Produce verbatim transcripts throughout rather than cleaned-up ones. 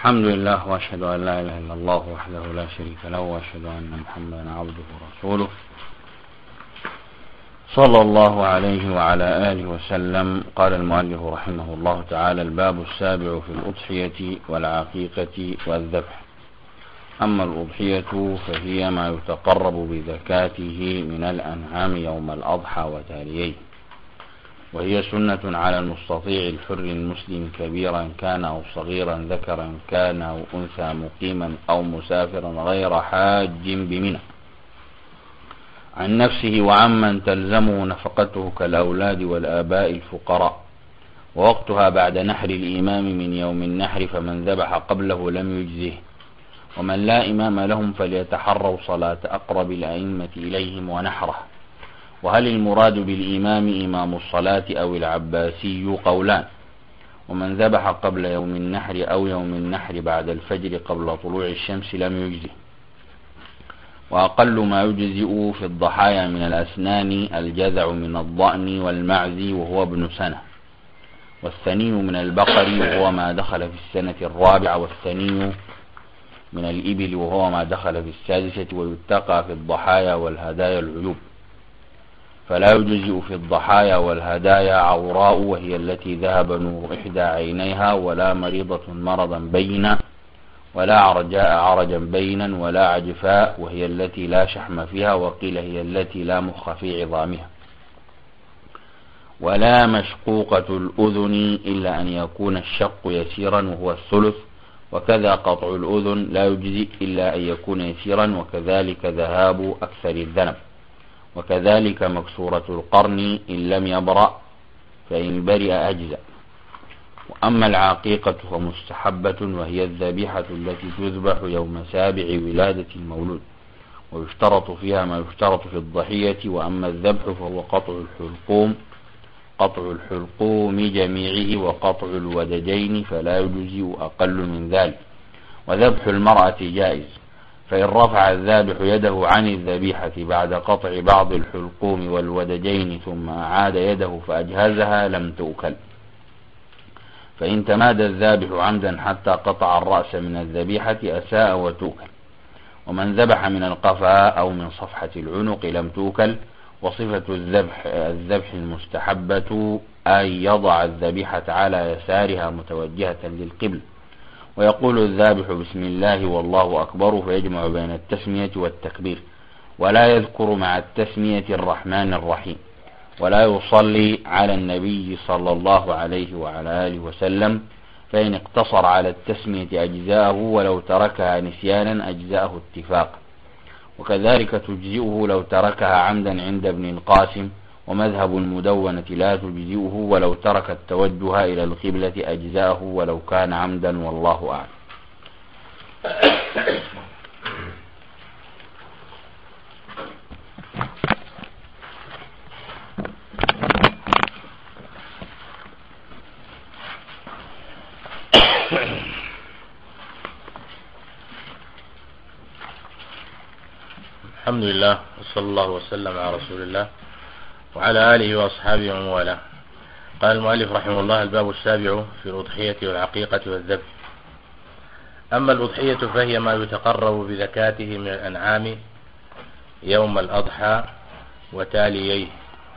الحمد لله وأشهد أن لا إله إلا الله وحده لا شريك له وأشهد أن محمدا عبده ورسوله صلى الله عليه وعلى آله وسلم. قال المؤلف رحمه الله تعالى: الباب السابع في الأضحية والعقيقة والذبح. أما الأضحية فهي ما يتقرب بزكاته من الأنعام يوم الأضحى وتاليه، وهي سنة على المستطيع الحر المسلم كبيرا كان أو صغيرا ذكرا كان أو أنثى مقيما أو مسافرا غير حاج بمنى عن نفسه وعمن تلزمه نفقته كالأولاد والآباء الفقراء، ووقتها بعد نحر الإمام من يوم النحر، فمن ذبح قبله لم يجزه، ومن لا إمام لهم فليتحروا صلاة أقرب الأئمة إليهم ونحره. وهل المراد بالإمام إمام الصلاة أو العباسي؟ قولان. ومن ذبح قبل يوم النحر أو يوم النحر بعد الفجر قبل طلوع الشمس لم يجزه. وأقل ما يجزئ في الضحايا من الأسنان الجذع من الضأن والمعز وهو ابن سنة، والثني من البقر وهو ما دخل في السنة الرابعة، والثني من الإبل وهو ما دخل في السادسة. ويتقى في الضحايا والهدايا العيوب، فلا يجزئ في الضحايا والهدايا عوراء وهي التي ذهب نور إحدى عينيها، ولا مريضة مرضا بينا، ولا عرجاء عرجا بينا، ولا عجفاء وهي التي لا شحم فيها، وقيل هي التي لا مخ في عظامها، ولا مشقوقة الأذن إلا أن يكون الشق يسيرا وهو الثلث، وكذا قطع الأذن لا يجزئ إلا أن يكون يسيرا، وكذلك ذهاب أكثر الذنب، وكذلك مكسورة القرن إن لم يبرأ، فإن برئ أجزأ. وأما العقيقة فمستحبة، وهي الذبيحة التي تذبح يوم سابع ولادة المولود، ويشترط فيها ما يشترط في الضحية. وأما الذبح فهو قطع الحلقوم قطع الحلقوم جميعه وقطع الودجين، فلا يجزئ أقل من ذلك. وذبح المرأة جائز، فإن رفع الذابح يده عن الذبيحة بعد قطع بعض الحلقوم والودجين ثم أعاد يده فأجهزها لم تؤكل. فإن تمادى الذابح عمدا حتى قطع الرأس من الذبيحة أساء وتؤكل. ومن ذبح من القفاء أو من صفحة العنق لم تؤكل. وصفة الذبح الذبح المستحبة أن يضع الذبيحة على يسارها متوجهة للقبل، ويقول الذابح بسم الله والله أكبر، فيجمع بين التسمية والتكبير، ولا يذكر مع التسمية الرحمن الرحيم، ولا يصلي على النبي صلى الله عليه وعلى آله وسلم، فإن اقتصر على التسمية أجزاءه، ولو تركها نسيانا أجزاءه اتفاقا. وكذلك تجزئه لو تركها عمدا عند ابن القاسم، ومذهب المدونة لا تجزئه، ولو ترك التوجه إلى القبلة أجزاءه ولو كان عمدا، والله أعلم. الحمد لله وصلى الله وسلم على رسول الله وعلى آله وأصحابه ومن والاه. قال المؤلف رحمه الله: الباب السابع في الأضحية والعقيقة والذبح. أما الأضحية فهي ما يتقرب بزكاته من الأنعام يوم الأضحى وتاليه.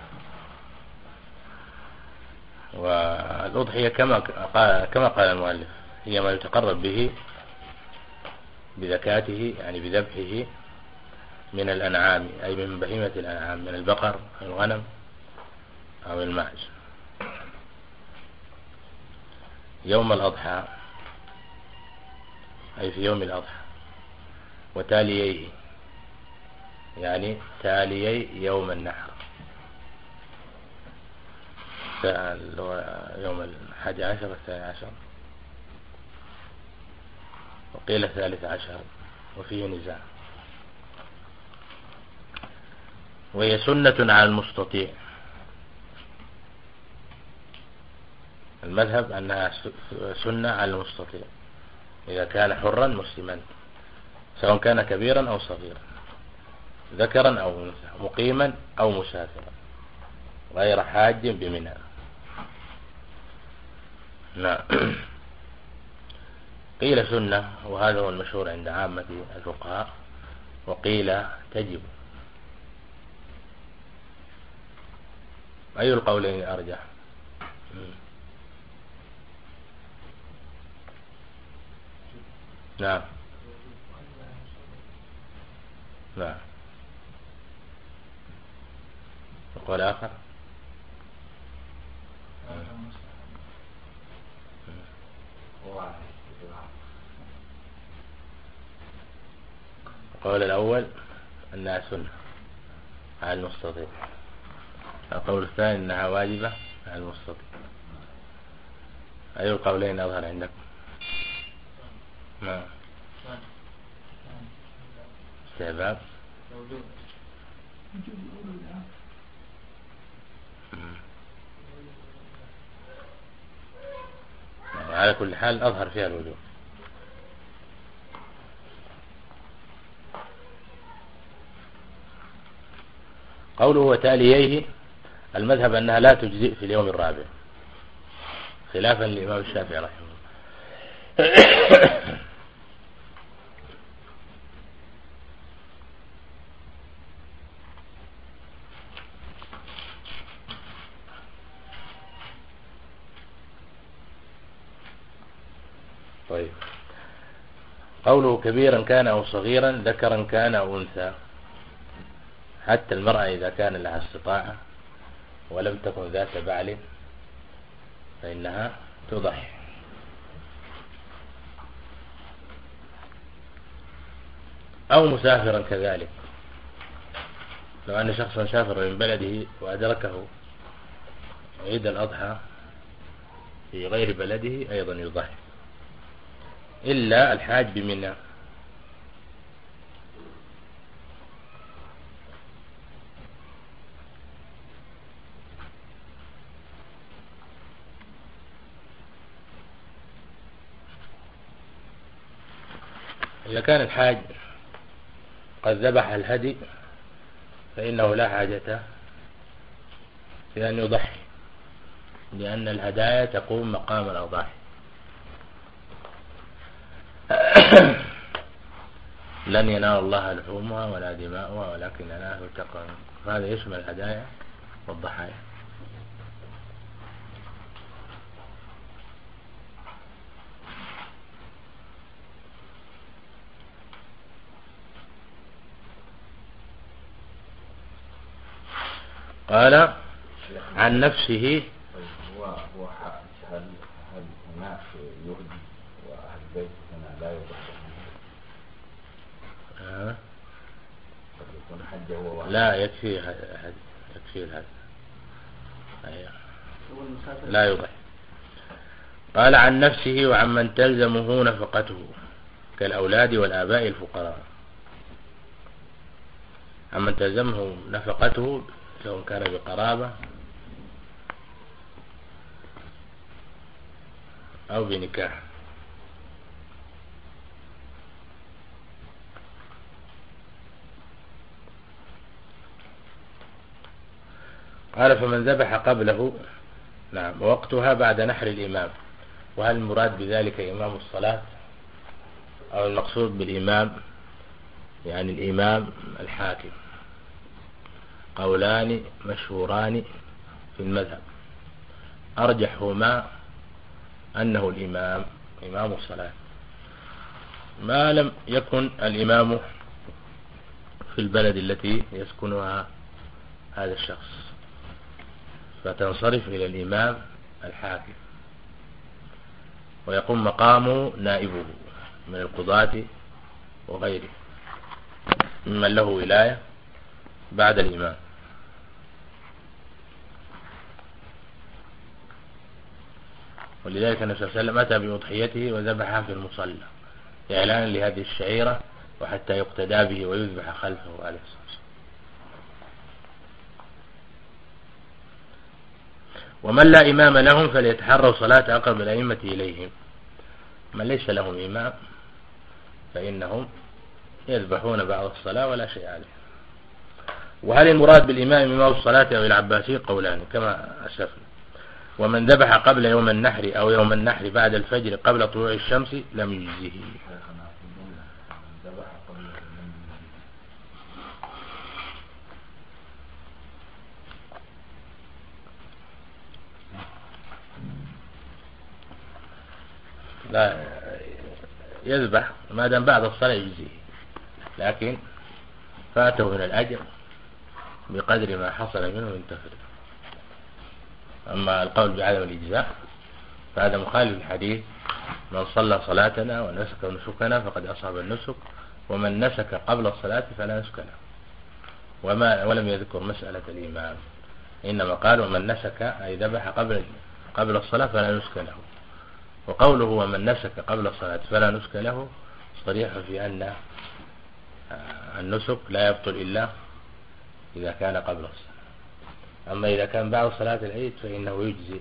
والأضحية كما قال, كما قال المؤلف هي ما يتقرب به بزكاته، يعني بذبحه، من الأنعام أي من بهيمة الأنعام، من البقر أو الغنم أو الماعز، يوم الأضحى أي في يوم الأضحى، وتاليه يعني تاليي يوم النحر، يوم الحادي عشر والثاني عشر، وقيل الثالث عشر، وفيه نزاع. وهي سنة على المستطيع. المذهب أنها سنة على المستطيع إذا كان حرا مسلما، سواء كان كبيرا أو صغيرا، ذكرا أو أنثى، مقيما أو مسافرا، غير حاج بمنى. نعم. قيل سنة وهذا هو المشهور عند عامة الفقهاء، وقيل تجب. أي القولين أرجح؟ نعم نعم. وقال آخر القول الأول أنها سنة على المستطيع، القول الثاني أنها واجبة على المستطيع. أي القولين أظهر عندكم؟ نعم. استحباب. على كل حال أظهر فيها الوجوب. قوله وتاليه، المذهب أنها لا تجزئ في اليوم الرابع خلافا للإمام الشافعي رحمه الله. طيب، قوله كبيرا كان أو صغيرا، ذكرا كان أو أنثى، حتى المرأة إذا كان لها استطاعة ولم تكن ذات بعل فإنها تضحي. أو مسافرا كذلك، لو أن شخصا سافر من بلده وأدركه عيد الأضحى في غير بلده أيضا يضحي، إلا الحاج بمنى. إذا كان الحاج قد ذبح الهدي فإنه لا حاجة في أن يضحي، لأن الهدايا تقوم مقام الأضاحي. لن ينال الله لحومها ولا دماؤها ولكن يناله التقوى، فهذا يشمل الهدايا والضحايا. قال عن نفسه. هو هو هل هل هناك يهدي وأهل البيت هنا لا يضحي؟ آه. يكون حج هو واحد. لا يكفي يكفي الهدي، لا يضحي. قال عن نفسه وعمن تلزمه نفقته كالأولاد والآباء الفقراء. عمن تلزمه نفقته سواء كان بقرابة أو بنكاح. قال فمن ذبح قبله. نعم. ووقتها بعد نحر الإمام. وهل المراد بذلك إمام الصلاة أو المقصود بالإمام يعني الإمام الحاكم؟ قولان مشهوران في المذهب، أرجحهما أنه الإمام إمام الصلاة، ما لم يكن الإمام في البلد التي يسكنها هذا الشخص، فتنصرف إلى الإمام الحاكم ويقوم مقامه نائبه من القضاة وغيره ممن له ولاية بعد الإمام. ولذلك النبي صلى الله عليه وسلم أتى بأضحيته وذبحها في المصلى إعلانا لهذه الشعيرة وحتى يقتدى به ويذبح خلفه عليه الصلاة والسلام. ومن لا إمام لهم فليتحروا صلاة أقرب الأئمة إليهم. من ليس لهم إمام فإنهم يذبحون بعض الصلاة ولا شيء عليه. وهل المراد بالإمام إمام الصلاة أو العباسي؟ قولان كما أسفنا. ومن ذبح قبل يوم النحر أو يوم النحر بعد الفجر قبل طلوع الشمس لم يجزه. لا يذبح ما دام بعد الصلاة يجزيه، لكن فاته من الأجر بقدر ما حصل منه من تفريط. أما القول بعدم الإجزاء فهذا مخالف الحديث: من صلى صلاتنا ونسك نسكنا فقد أصاب النسك، ومن نسك قبل الصلاة فلا نسك له. وما ولم يذكر مسألة الإمام، إنما قال: ومن نسك أي ذبح قبل قبل الصلاة فلا نسك له. وقوله ومن نسك قبل الصلاة فلا نسك له صريح في أن النسك لا يبطل إلا إذا كان قبل الصلاة. أما إذا كان بعد صلاة العيد فإنه يجزي.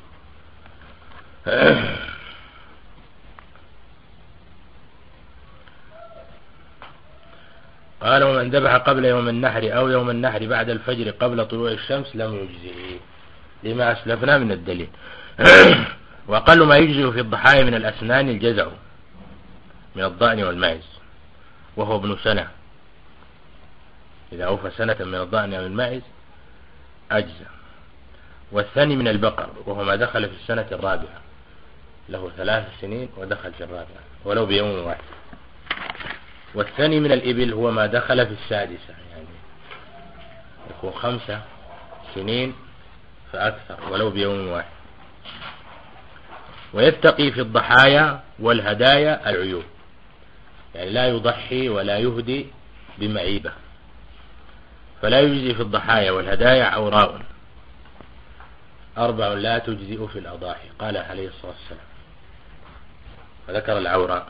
قال: ومن ذبح قبل يوم النحر أو يوم النحر بعد الفجر قبل طلوع الشمس لم يجزئه، لما أسلفنا من الدليل. وأقل ما يجزئ في الضحايا من الأسنان الجزع من الضأن والماعز وهو ابن سنة، إذا أوفى سنة من الضأن أو الماعز أجزى. والثاني من البقر وهو ما دخل في السنة الرابعة، له ثلاث سنين ودخل في الرابعة ولو بيوم واحد. والثاني من الإبل هو ما دخل في السادسة، يعني يكون خمسة سنين فأكثر ولو بيوم واحد. ويتقي في الضحايا والهدايا العيوب، يعني لا يضحي ولا يهدي بمعيبة، فلا يجزي في الضحايا والهدايا عوراء أربع لا تجزئ في الأضاحي، قال عليه الصلاة والسلام، فذكر العوراء.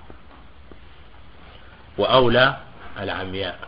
وأولى العمياء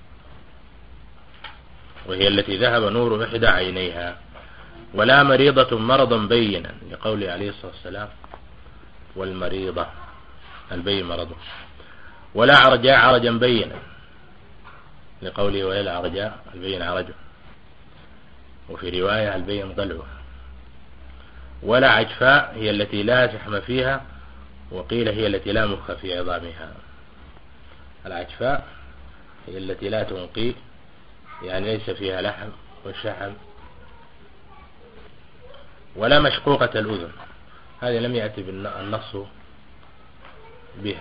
وهي التي ذهب نور إحدى عينيها، ولا مريضة مرضا بينا لقوله عليه الصلاة والسلام والمريضة البين مرضه، ولا عرجاء عرجا بينا لقوله ولا العرجاء البين عرجه، وفي رواية البين ضلعه. ولا عجفاء هي التي لا شحم فيها، وقيل هي التي لا مخ في عظامها. العجفاء هي التي لا تنقي، يعني ليس فيها لحم والشحم. ولا مشقوقة الأذن، هذه لم يأتي النص بها،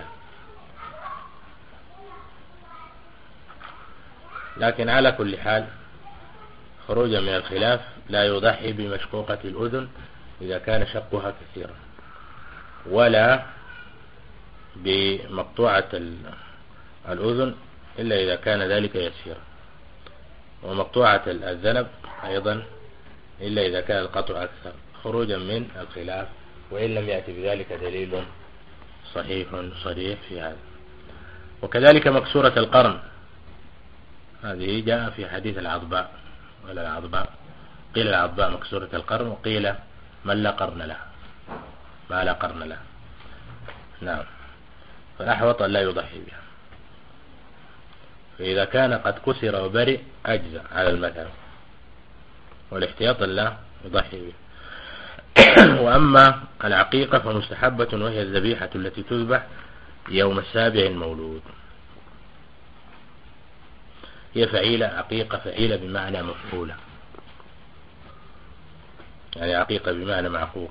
لكن على كل حال خروجا من الخلاف لا يضحي بمشقوقة الأذن إذا كان شقها كثيرا، ولا بمقطوعة الأذن إلا إذا كان ذلك يسيرا، ومقطوعة الذنب أيضا إلا إذا كان القطع أكثر، خروجا من الخلاف، وإن لم يأتي بذلك دليل صحيح صريح في هذا. وكذلك مكسورة القرن، هذه جاء في حديث العضباء، ولا العضباء قيل العضباء مكسورة القرن، وقيل من لا قرن له، ما لا قرن له. نعم، فالأحوط أن لا يضحي بها. فإذا كان قد كسر وبرئ أجزى على المذهب، والاحتياط لا يضحي به. وأما العقيقة فمستحبة، وهي الذبيحة التي تذبح يوم السابع المولود. هي فعيلة، عقيقة فعيلة بمعنى مفعولة، يعني عقيقة بمعنى معقوق.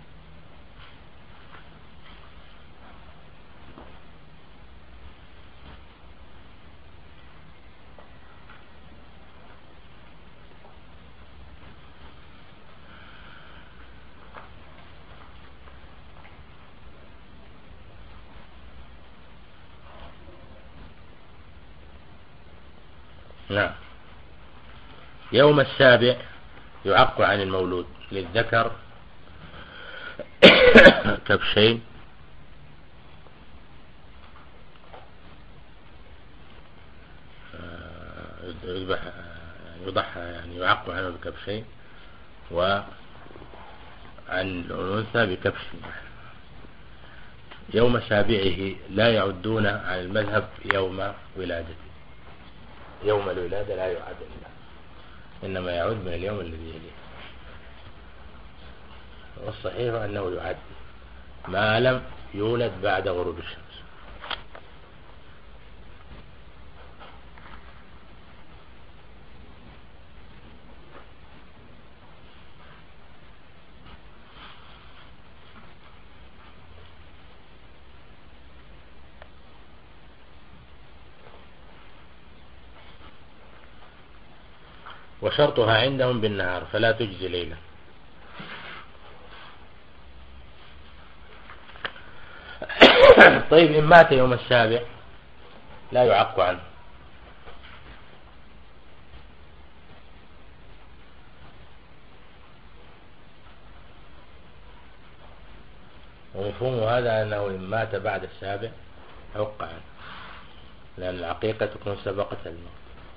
نعم. يوم السابع يعق عن المولود للذكر كبشين يذبح، يضحى، يعني يعق عنه بكبشين، وعن الأنثى بكبش. يوم سابعه لا يعدون عن المذهب يوم ولادته، يوم الولادة لا يعد إلا، إنما يعود من اليوم الذي يليه. والصحيح أنه يعد ما لم يولد بعد غروب الشمس. وشرطها عندهم بالنهار فلا تجزي ليلا. طيب إن مات يوم السابع لا يعق عنه. ومفهوم هذا أنه إن مات بعد السابع عق عنه، لأن العقيقة تكون سبقة الموت.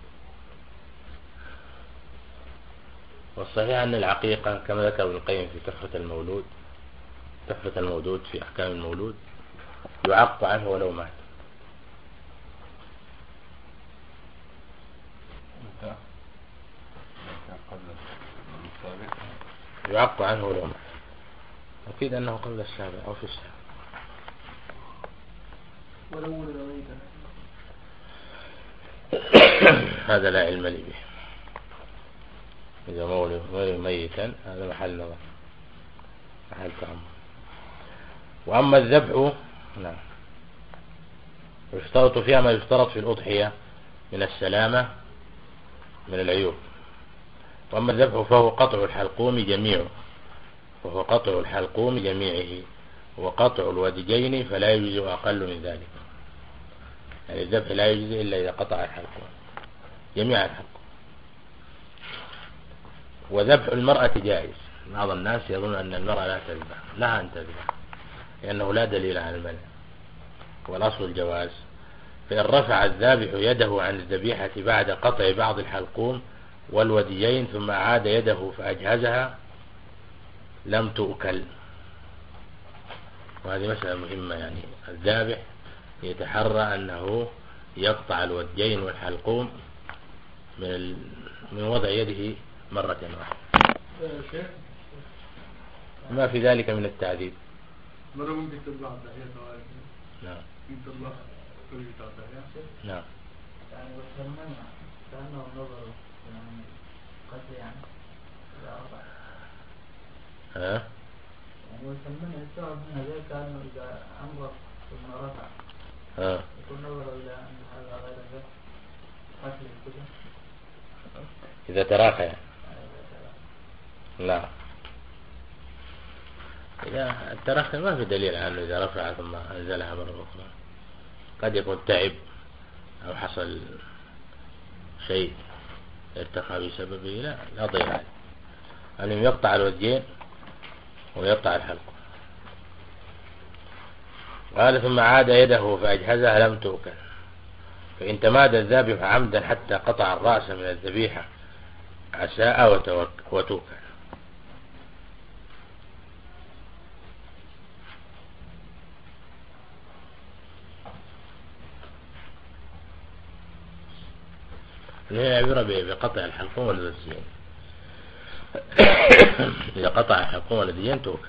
والصحيح أن العقيقة كما ذكر ابن القيم في تحفة المولود تحفة المولود في أحكام المولود يعق عنه ولو مات. يعق عنه ولو مات، أكيد أنه قبل السابع أو في السابع. هذا لا علم لي به. إذا مولد ميتا هذا محل نظر، محل تأمل. وأما الذبح نعم يشترط فيها ما يشترط في الأضحية من السلامة من العيوب. وأما الذبح فهو قطع الحلقوم جميعه وهو قطع الحلقوم جميعه وقطع الودجين فلا يجزئ أقل من ذلك. يعني الذبح لا يجزئ إلا إذا قطع الحلقوم جميع الحلقوم. وذبح المرأة جائز. بعض الناس يظن أن المرأة لا تذبح، لا أن تذبح لأنه لا دليل على المنع، والأصل الجواز. فإن رفع الذابح يده عن الذبيحة بعد قطع بعض الحلقوم والوديين ثم عاد يده فأجهزها لم تؤكل. وهذه مسألة مهمة، يعني الذابح يتحرى أنه يقطع الوديين والحلقوم من من وضع يده مرة واحدة، ما في ذلك من التعذيب. مرة ممكن تطلع الضحية. نعم. ممكن تطلع كل بتاع الضحية. نعم. يعني والثمانية كأنه نظر يعني قتل يعني إذا أربع. ها؟ يعني والثمانية يستوعب منها ذلك كأنه إذا أمر ثم رفع. ها. يكون نظر إلى أن هذا غير ذلك قتل كده. إذا تراخى يعني. لا. إذا التراخي ما في دليل عنه إذا رفع ثم أنزلها مرة أخرى. قد يكون تعب أو حصل شيء ارتقى بسببه، لا لا ضير عليه. يعني يقطع الوجهين ويقطع الحلق. قال ثم عاد يده فأجهزها لم تؤكل. فإن تمادى الذابح عمدا حتى قطع الرأس من الذبيحة أساء وتوكل. هي عبرة بقطع الحلقوم والذيين. إذا قطع الحلقوم والذيين توكل.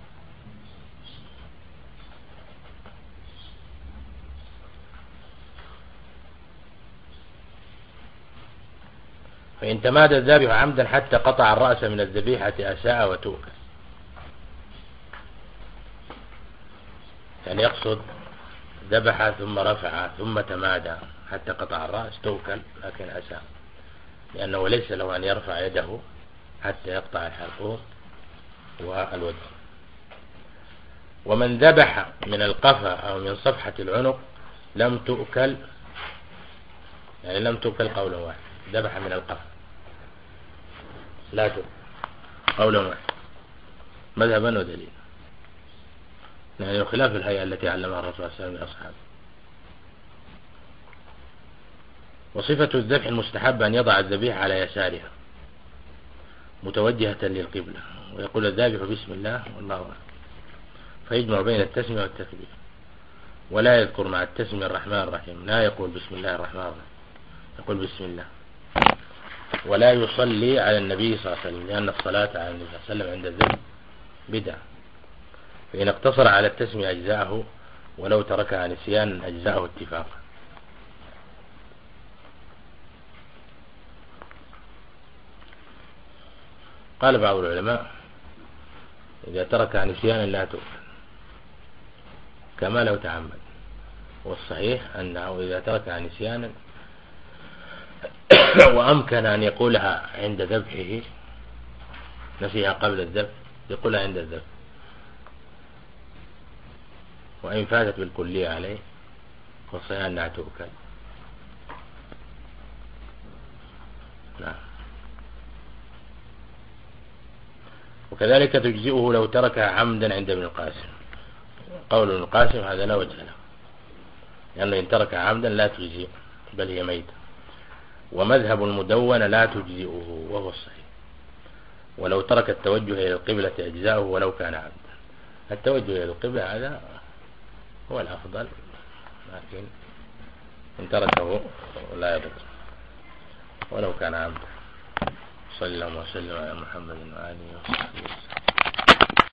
فإن تمادى الذابح عمدا حتى قطع الرأس من الذبيحة أساء وتوكل. يعني يقصد ذبح ثم رفع ثم تمادى حتى قطع الرأس توكل، لكن أساء، لأنه ليس له أن يرفع يده حتى يقطع الحلقوم والوجه. ومن ذبح من القفا أو من صفحة العنق لم تؤكل، يعني لم تؤكل قولا واحد. ذبح من القفا لا تؤكل قولا واحد مذهبا ودليل، يعني خلاف الهيئة التي علمها الرسول صلى الله عليه وسلم لأصحابه. وصفة الذبح المستحب أن يضع الذبيحة على يسارها متوجهة للقبلة ويقول الذابح بسم الله والله أكبر، فيجمع بين التسمية والتكبير، ولا يذكر مع التسمية الرحمن الرحيم، لا يقول بسم الله الرحمن الرحيم، يقول بسم الله. ولا يصلي على النبي صلى الله عليه وسلم، لأن الصلاة على النبي صلى الله عليه وسلم عند الذبح بدعة. فإن اقتصر على التسمية أجزاءه، ولو تركها نسيانا أجزاءه اتفاقا. قال بعض العلماء إذا تركها نسيانا لا تؤكل كما لو تعمد، والصحيح أنه إذا تركها نسيانا وأمكن أن يقولها عند ذبحه، نسيها قبل الذبح يقولها عند الذبح، وإن فاتت بالكلية عليه والصحيح أنها تؤكل. نعم. وكذلك تجزئه لو تركها عمدا عند ابن القاسم. قول ابن القاسم هذا لا وجه له، لأنه إن تركها عمدا لا تجزئه بل هي ميتة. ومذهب المدونة لا تجزئه وهو الصحيح. ولو ترك التوجه إلى القبلة أجزاؤه ولو كان عمدا. التوجه إلى القبلة هذا هو الأفضل، لكن إن تركه لا يضر ولو كان عمدا. صلى الله وسلم على محمد وآله وصحبه وسلم.